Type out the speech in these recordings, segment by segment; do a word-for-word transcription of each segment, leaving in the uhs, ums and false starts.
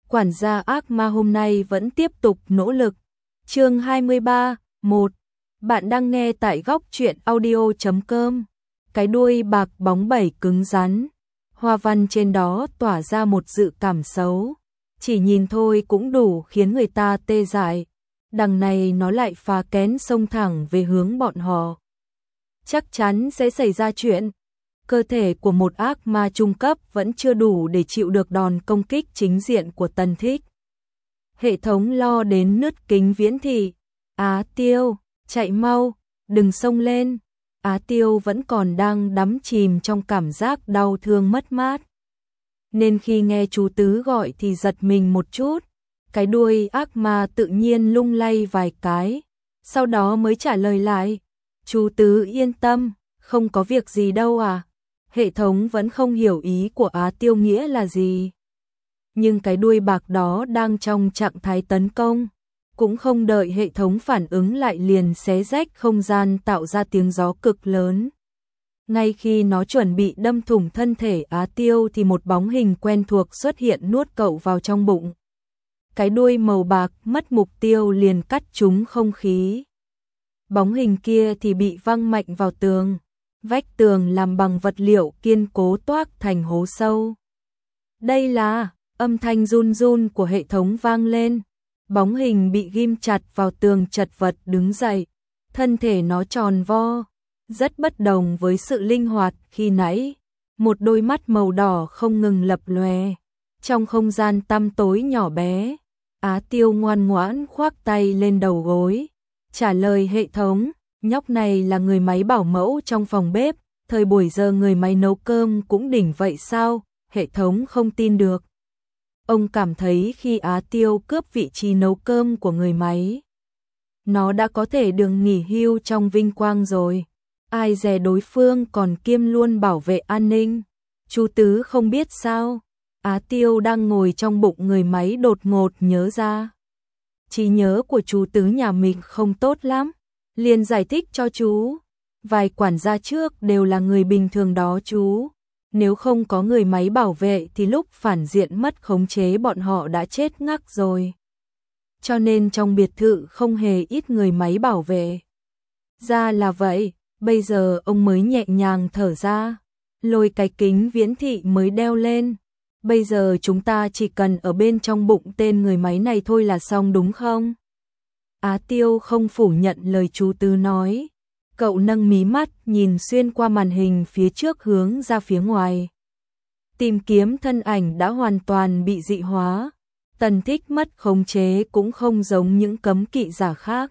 Quản gia ác ma hôm nay vẫn tiếp tục nỗ lực. Chương hai mươi ba, một. Bạn đang nghe tại góc truyện audio chấm com. Cái đuôi bạc bóng bẩy cứng rắn, hoa văn trên đó tỏa ra một dự cảm xấu. Chỉ nhìn thôi cũng đủ khiến người ta tê dại. Đằng này nó lại phá kén xông thẳng về hướng bọn họ. Chắc chắn sẽ xảy ra chuyện. Cơ thể của một ác ma trung cấp vẫn chưa đủ để chịu được đòn công kích chính diện của Tần Thích. Hệ thống lo đến nứt kính viễn thị. Á Tiêu, chạy mau, đừng xông lên. Á Tiêu vẫn còn đang đắm chìm trong cảm giác đau thương mất mát. Nên khi nghe chú Tứ gọi thì giật mình một chút. Cái đuôi ác ma tự nhiên lung lay vài cái. Sau đó mới trả lời lại. Chú Tứ yên tâm, không có việc gì đâu à. Hệ thống vẫn không hiểu ý của Á Tiêu nghĩa là gì. Nhưng cái đuôi bạc đó đang trong trạng thái tấn công. Cũng không đợi hệ thống phản ứng lại liền xé rách không gian tạo ra tiếng gió cực lớn. Ngay khi nó chuẩn bị đâm thủng thân thể Á Tiêu thì một bóng hình quen thuộc xuất hiện nuốt cậu vào trong bụng. Cái đuôi màu bạc mất mục tiêu liền cắt trúng không khí. Bóng hình kia thì bị văng mạnh vào tường. Vách tường làm bằng vật liệu kiên cố toác thành hố sâu. Đây là âm thanh run run của hệ thống vang lên. Bóng hình bị ghim chặt vào tường chật vật đứng dậy. Thân thể nó tròn vo, rất bất đồng với sự linh hoạt khi nãy. Một đôi mắt màu đỏ không ngừng lập lòe. Trong không gian tăm tối nhỏ bé, Á Tiêu ngoan ngoãn khoác tay lên đầu gối. Trả lời hệ thống, nhóc này là người máy bảo mẫu trong phòng bếp. Thời buổi giờ người máy nấu cơm cũng đỉnh vậy sao? Hệ thống không tin được. Ông cảm thấy khi Á Tiêu cướp vị trí nấu cơm của người máy, nó đã có thể được nghỉ hưu trong vinh quang rồi. Ai dè đối phương còn kiêm luôn bảo vệ an ninh. Chú Tứ không biết sao. Á Tiêu đang ngồi trong bụng người máy đột ngột nhớ ra. Trí nhớ của chú Tứ nhà mình không tốt lắm. Liền giải thích cho chú. Vài quản gia trước đều là người bình thường đó chú. Nếu không có người máy bảo vệ thì lúc phản diện mất khống chế bọn họ đã chết ngắc rồi. Cho nên trong biệt thự không hề ít người máy bảo vệ. Ra là vậy, bây giờ ông mới nhẹ nhàng thở ra. Lôi cái kính viễn thị mới đeo lên. Bây giờ chúng ta chỉ cần ở bên trong bụng tên người máy này thôi là xong đúng không? Á Tiêu không phủ nhận lời chú Tứ nói. Cậu nâng mí mắt nhìn xuyên qua màn hình phía trước hướng ra phía ngoài. Tìm kiếm thân ảnh đã hoàn toàn bị dị hóa. Tần Thích mất khống chế cũng không giống những cấm kỵ giả khác.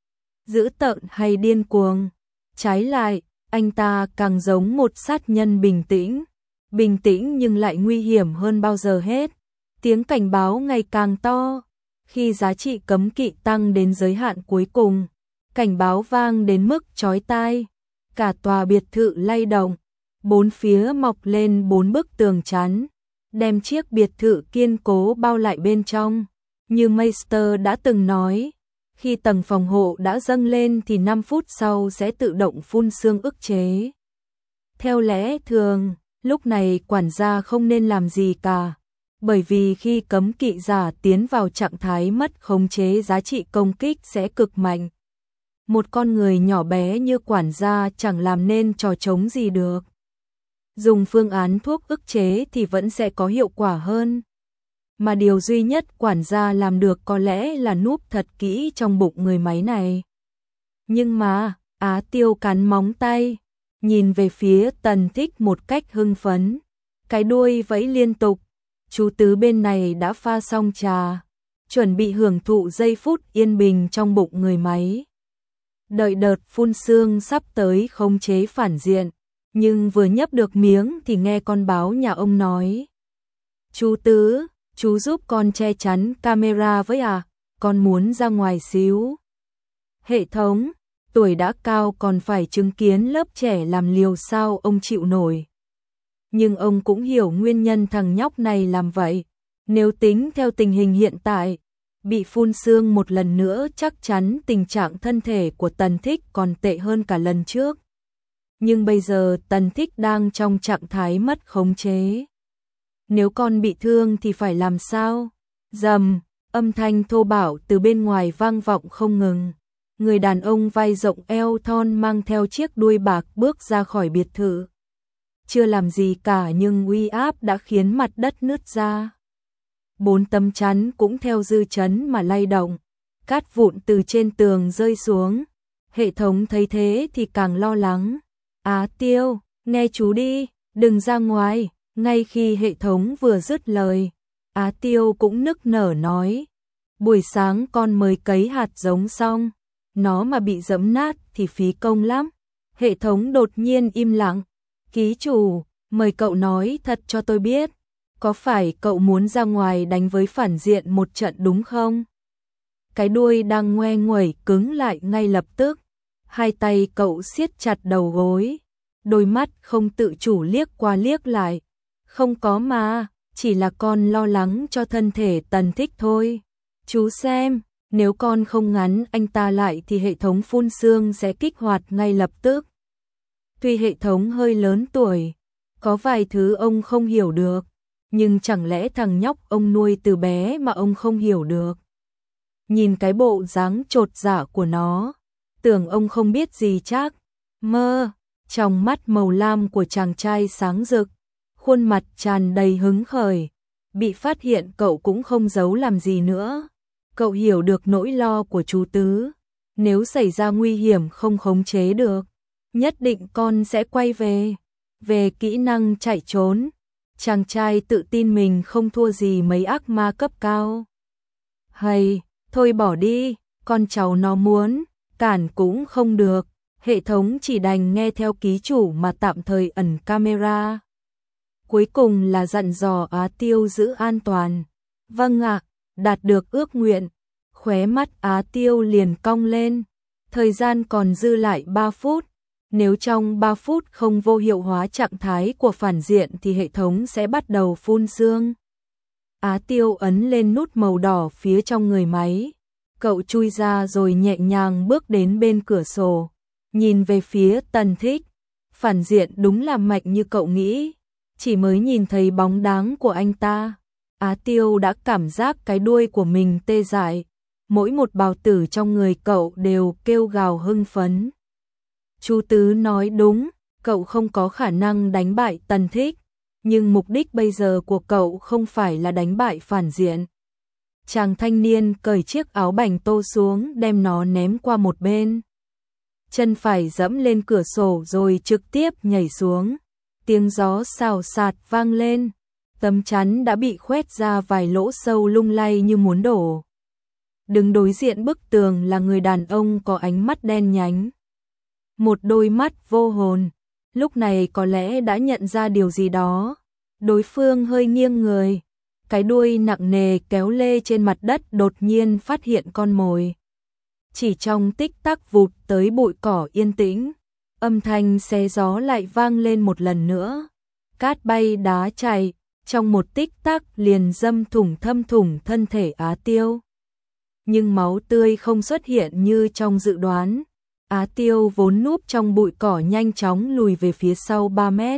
Dữ tợn hay điên cuồng. Trái lại, anh ta càng giống một sát nhân bình tĩnh. Bình tĩnh nhưng lại nguy hiểm hơn bao giờ hết. Tiếng cảnh báo ngày càng to. Khi giá trị cấm kỵ tăng đến giới hạn cuối cùng, cảnh báo vang đến mức chói tai. Cả tòa biệt thự lay động. Bốn phía mọc lên bốn bức tường chắn, đem chiếc biệt thự kiên cố bao lại bên trong. Như Meister đã từng nói, khi tầng phòng hộ đã dâng lên thì năm phút sau sẽ tự động phun sương ức chế. Theo lẽ thường, lúc này quản gia không nên làm gì cả, bởi vì khi cấm kỵ giả tiến vào trạng thái mất khống chế giá trị công kích sẽ cực mạnh. Một con người nhỏ bé như quản gia chẳng làm nên trò trống gì được. Dùng phương án thuốc ức chế thì vẫn sẽ có hiệu quả hơn. Mà điều duy nhất quản gia làm được có lẽ là núp thật kỹ trong bụng người máy này. Nhưng mà, Á Tiêu cắn móng tay, nhìn về phía Tần Thích một cách hưng phấn. Cái đuôi vẫy liên tục. Chú Tứ bên này đã pha xong trà, chuẩn bị hưởng thụ giây phút yên bình trong bụng người máy. Đợi đợt phun sương sắp tới khống chế phản diện. Nhưng vừa nhấp được miếng thì nghe con báo nhà ông nói. Chú Tứ, chú giúp con che chắn camera với à, con muốn ra ngoài xíu. Hệ thống, tuổi đã cao còn phải chứng kiến lớp trẻ làm liều sao ông chịu nổi. Nhưng ông cũng hiểu nguyên nhân thằng nhóc này làm vậy. Nếu tính theo tình hình hiện tại, bị phun sương một lần nữa chắc chắn tình trạng thân thể của Tần Thích còn tệ hơn cả lần trước. Nhưng bây giờ Tần Thích đang trong trạng thái mất khống chế. Nếu con bị thương thì phải làm sao? Rầm, âm thanh thô bạo từ bên ngoài vang vọng không ngừng. Người đàn ông vai rộng eo thon mang theo chiếc đuôi bạc bước ra khỏi biệt thự. Chưa làm gì cả nhưng uy áp đã khiến mặt đất nứt ra. Bốn tấm chắn cũng theo dư chấn mà lay động. Cát vụn từ trên tường rơi xuống. Hệ thống thấy thế thì càng lo lắng. Á Tiêu, nghe chú đi, đừng ra ngoài. Ngay khi hệ thống vừa dứt lời, Á Tiêu cũng nức nở nói. Buổi sáng con mới cấy hạt giống xong, nó mà bị giẫm nát thì phí công lắm. Hệ thống đột nhiên im lặng. Ký chủ, mời cậu nói thật cho tôi biết. Có phải cậu muốn ra ngoài đánh với phản diện một trận đúng không? Cái đuôi đang ngoe nguẩy cứng lại ngay lập tức. Hai tay cậu siết chặt đầu gối. Đôi mắt không tự chủ liếc qua liếc lại. Không có mà, chỉ là con lo lắng cho thân thể Tần Thích thôi. Chú xem, nếu con không ngắn anh ta lại thì hệ thống phun sương sẽ kích hoạt ngay lập tức. Tuy hệ thống hơi lớn tuổi, có vài thứ ông không hiểu được, nhưng chẳng lẽ thằng nhóc ông nuôi từ bé mà ông không hiểu được. Nhìn cái bộ dáng chột dạ của nó, tưởng ông không biết gì chắc. Mơ, trong mắt màu lam của chàng trai sáng rực, khuôn mặt tràn đầy hứng khởi. Bị phát hiện cậu cũng không giấu làm gì nữa. Cậu hiểu được nỗi lo của chú Tứ. Nếu xảy ra nguy hiểm không khống chế được, nhất định con sẽ quay về. Về kỹ năng chạy trốn, chàng trai tự tin mình không thua gì mấy ác ma cấp cao. Hay, thôi bỏ đi, con cháu nó muốn, cản cũng không được. Hệ thống chỉ đành nghe theo ký chủ mà tạm thời ẩn camera. Cuối cùng là dặn dò Á Tiêu giữ an toàn. Vâng ạ, đạt được ước nguyện. Khóe mắt Á Tiêu liền cong lên. Thời gian còn dư lại ba phút. Nếu trong ba phút không vô hiệu hóa trạng thái của phản diện thì hệ thống sẽ bắt đầu phun sương. Á Tiêu ấn lên nút màu đỏ phía trong người máy. Cậu chui ra rồi nhẹ nhàng bước đến bên cửa sổ. Nhìn về phía Tần Thích. Phản diện đúng là mạnh như cậu nghĩ. Chỉ mới nhìn thấy bóng dáng của anh ta, Á Tiêu đã cảm giác cái đuôi của mình tê dại. Mỗi một bào tử trong người cậu đều kêu gào hưng phấn. Chú Tứ nói đúng, cậu không có khả năng đánh bại Tần Thích, nhưng mục đích bây giờ của cậu không phải là đánh bại phản diện. Chàng thanh niên cởi chiếc áo bành tô xuống đem nó ném qua một bên. Chân phải dẫm lên cửa sổ rồi trực tiếp nhảy xuống. Tiếng gió xào xạc vang lên, tấm chắn đã bị khoét ra vài lỗ sâu lung lay như muốn đổ. Đứng đối diện bức tường là người đàn ông có ánh mắt đen nhánh. Một đôi mắt vô hồn, lúc này có lẽ đã nhận ra điều gì đó. Đối phương hơi nghiêng người, cái đuôi nặng nề kéo lê trên mặt đất đột nhiên phát hiện con mồi. Chỉ trong tích tắc vụt tới bụi cỏ yên tĩnh. Âm thanh xé gió lại vang lên một lần nữa. Cát bay đá chạy, trong một tích tắc liền dâm thủng thâm thủng thân thể Á Tiêu. Nhưng máu tươi không xuất hiện như trong dự đoán. Á Tiêu vốn núp trong bụi cỏ nhanh chóng lùi về phía sau ba mét.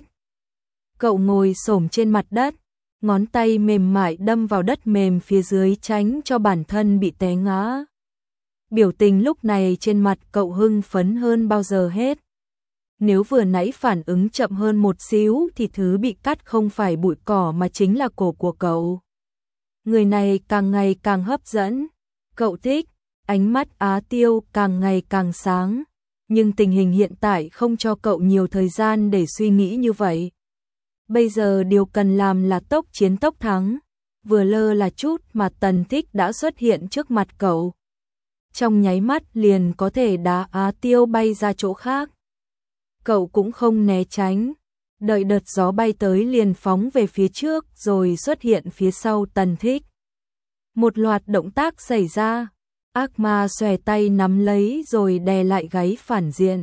Cậu ngồi xổm trên mặt đất, ngón tay mềm mại đâm vào đất mềm phía dưới tránh cho bản thân bị té ngã. Biểu tình lúc này trên mặt cậu hưng phấn hơn bao giờ hết. Nếu vừa nãy phản ứng chậm hơn một xíu thì thứ bị cắt không phải bụi cỏ mà chính là cổ của cậu. Người này càng ngày càng hấp dẫn. Cậu thích, ánh mắt Á Tiêu càng ngày càng sáng. Nhưng tình hình hiện tại không cho cậu nhiều thời gian để suy nghĩ như vậy. Bây giờ điều cần làm là tốc chiến tốc thắng. Vừa lơ là chút mà Tần Thích đã xuất hiện trước mặt cậu. Trong nháy mắt liền có thể đá Á Tiêu bay ra chỗ khác. Cậu cũng không né tránh, đợi đợt gió bay tới liền phóng về phía trước rồi xuất hiện phía sau Tần Thích. Một loạt động tác xảy ra, ác ma xòe tay nắm lấy rồi đè lại gáy phản diện.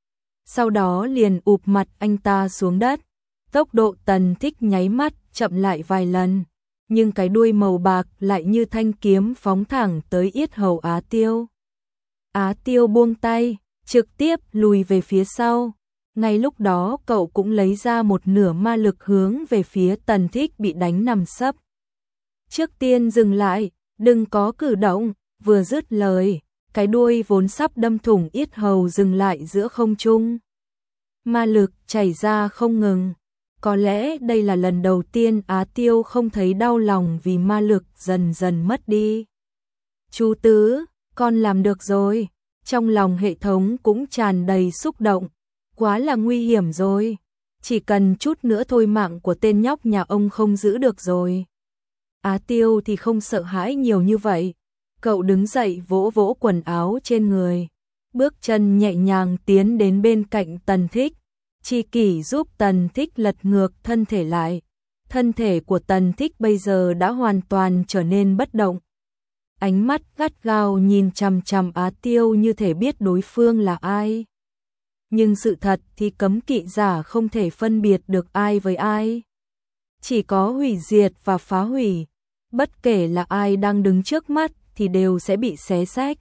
Sau đó liền ụp mặt anh ta xuống đất, tốc độ Tần Thích nháy mắt chậm lại vài lần, nhưng cái đuôi màu bạc lại như thanh kiếm phóng thẳng tới yết hầu Á Tiêu. Á Tiêu buông tay, trực tiếp lùi về phía sau. Ngay lúc đó cậu cũng lấy ra một nửa ma lực hướng về phía Tần Thích bị đánh nằm sấp. Trước tiên dừng lại, đừng có cử động, vừa dứt lời, cái đuôi vốn sắp đâm thủng yết hầu dừng lại giữa không trung. Ma lực chảy ra không ngừng. Có lẽ đây là lần đầu tiên Á Tiêu không thấy đau lòng vì ma lực dần dần mất đi. Chú Tứ, con làm được rồi. Trong lòng hệ thống cũng tràn đầy xúc động. Quá là nguy hiểm rồi. Chỉ cần chút nữa thôi mạng của tên nhóc nhà ông không giữ được rồi. Á Tiêu thì không sợ hãi nhiều như vậy. Cậu đứng dậy vỗ vỗ quần áo trên người. Bước chân nhẹ nhàng tiến đến bên cạnh Tần Thích. Chi kỷ giúp Tần Thích lật ngược thân thể lại. Thân thể của Tần Thích bây giờ đã hoàn toàn trở nên bất động. Ánh mắt gắt gao nhìn chằm chằm Á Tiêu như thể biết đối phương là ai. Nhưng sự thật thì cấm kỵ giả không thể phân biệt được ai với ai. Chỉ có hủy diệt và phá hủy. Bất kể là ai đang đứng trước mắt thì đều sẽ bị xé xách.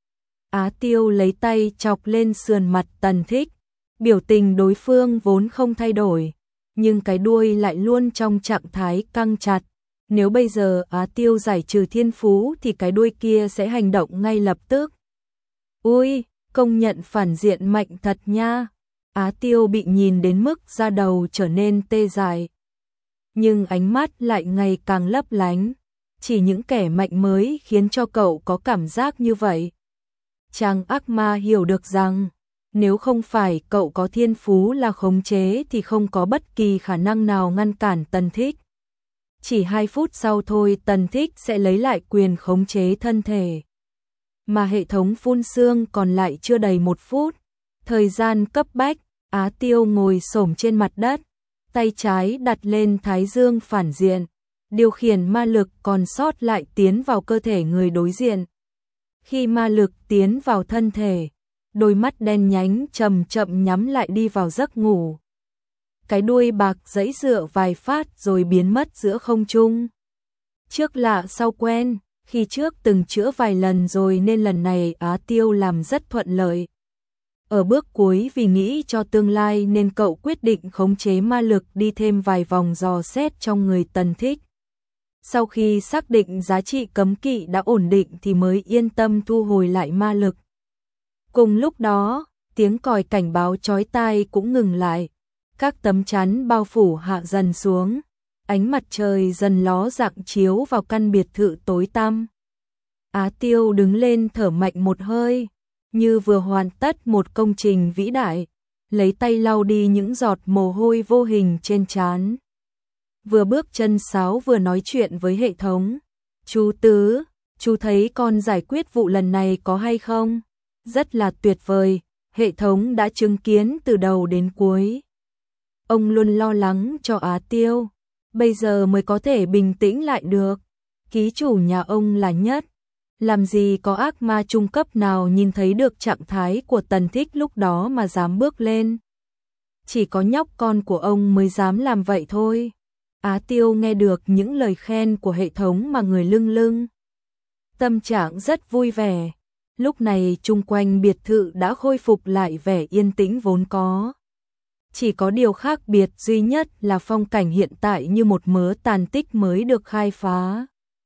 Á Tiêu lấy tay chọc lên sườn mặt Tần Thích. Biểu tình đối phương vốn không thay đổi, nhưng cái đuôi lại luôn trong trạng thái căng chặt. Nếu bây giờ Á Tiêu giải trừ thiên phú thì cái đuôi kia sẽ hành động ngay lập tức. Ui, công nhận phản diện mạnh thật nha. Á Tiêu bị nhìn đến mức da đầu trở nên tê dại. Nhưng ánh mắt lại ngày càng lấp lánh. Chỉ những kẻ mạnh mới khiến cho cậu có cảm giác như vậy. Chàng ác ma hiểu được rằng, nếu không phải cậu có thiên phú là khống chế thì không có bất kỳ khả năng nào ngăn cản Tần Thích. Chỉ hai phút sau thôi Tần Thích sẽ lấy lại quyền khống chế thân thể. Mà hệ thống phun sương còn lại chưa đầy một phút. Thời gian cấp bách, Á Tiêu ngồi xổm trên mặt đất, tay trái đặt lên thái dương phản diện, điều khiển ma lực còn sót lại tiến vào cơ thể người đối diện. Khi ma lực tiến vào thân thể, đôi mắt đen nhánh chậm chậm nhắm lại đi vào giấc ngủ. Cái đuôi bạc giãy giụa vài phát rồi biến mất giữa không trung. Trước lạ sau quen, khi trước từng chữa vài lần rồi nên lần này Á Tiêu làm rất thuận lợi. Ở bước cuối vì nghĩ cho tương lai nên cậu quyết định khống chế ma lực đi thêm vài vòng dò xét trong người Tần Thích. Sau khi xác định giá trị cấm kỵ đã ổn định thì mới yên tâm thu hồi lại ma lực. Cùng lúc đó, tiếng còi cảnh báo chói tai cũng ngừng lại. Các tấm chắn bao phủ hạ dần xuống. Ánh mặt trời dần ló dạng chiếu vào căn biệt thự tối tăm. Á Tiêu đứng lên thở mạnh một hơi, như vừa hoàn tất một công trình vĩ đại, lấy tay lau đi những giọt mồ hôi vô hình trên trán. Vừa bước chân sáo vừa nói chuyện với hệ thống. Chú Tứ, chú thấy con giải quyết vụ lần này có hay không? Rất là tuyệt vời, hệ thống đã chứng kiến từ đầu đến cuối. Ông luôn lo lắng cho Á Tiêu, bây giờ mới có thể bình tĩnh lại được. Ký chủ nhà ông là nhất. Làm gì có ác ma trung cấp nào nhìn thấy được trạng thái của Tần Thích lúc đó mà dám bước lên. Chỉ có nhóc con của ông mới dám làm vậy thôi. Á Tiêu nghe được những lời khen của hệ thống mà người lưng lưng. Tâm trạng rất vui vẻ. Lúc này chung quanh biệt thự đã khôi phục lại vẻ yên tĩnh vốn có. Chỉ có điều khác biệt duy nhất là phong cảnh hiện tại như một mớ tàn tích mới được khai phá.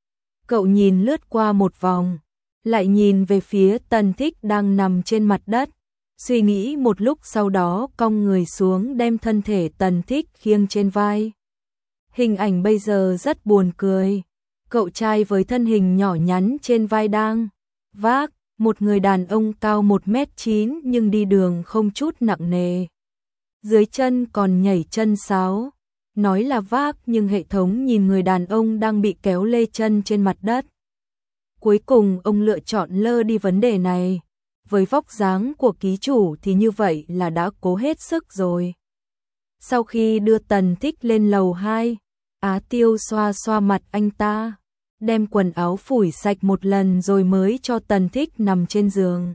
Cậu nhìn lướt qua một vòng, lại nhìn về phía Tần Thích đang nằm trên mặt đất. Suy nghĩ một lúc sau đó cong người xuống đem thân thể Tần Thích khiêng trên vai. Hình ảnh bây giờ rất buồn cười. Cậu trai với thân hình nhỏ nhắn trên vai đang vác một người đàn ông cao một mét chín nhưng đi đường không chút nặng nề. Dưới chân còn nhảy chân sáo. Nói là vác nhưng hệ thống nhìn người đàn ông đang bị kéo lê chân trên mặt đất. Cuối cùng ông lựa chọn lơ đi vấn đề này. Với vóc dáng của ký chủ thì như vậy là đã cố hết sức rồi. Sau khi đưa Tần Thích lên lầu hai, Á Tiêu xoa xoa mặt anh ta, đem quần áo phủi sạch một lần rồi mới cho Tần Thích nằm trên giường.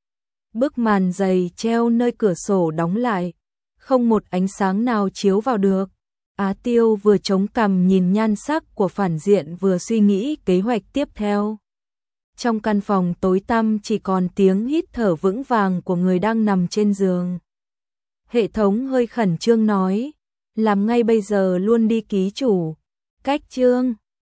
Bức màn dày treo nơi cửa sổ đóng lại, không một ánh sáng nào chiếu vào được. Á Tiêu vừa chống cằm nhìn nhan sắc của phản diện vừa suy nghĩ kế hoạch tiếp theo. Trong căn phòng tối tăm chỉ còn tiếng hít thở vững vàng của người đang nằm trên giường. Hệ thống hơi khẩn trương nói, làm ngay bây giờ luôn đi ký chủ. Cách chương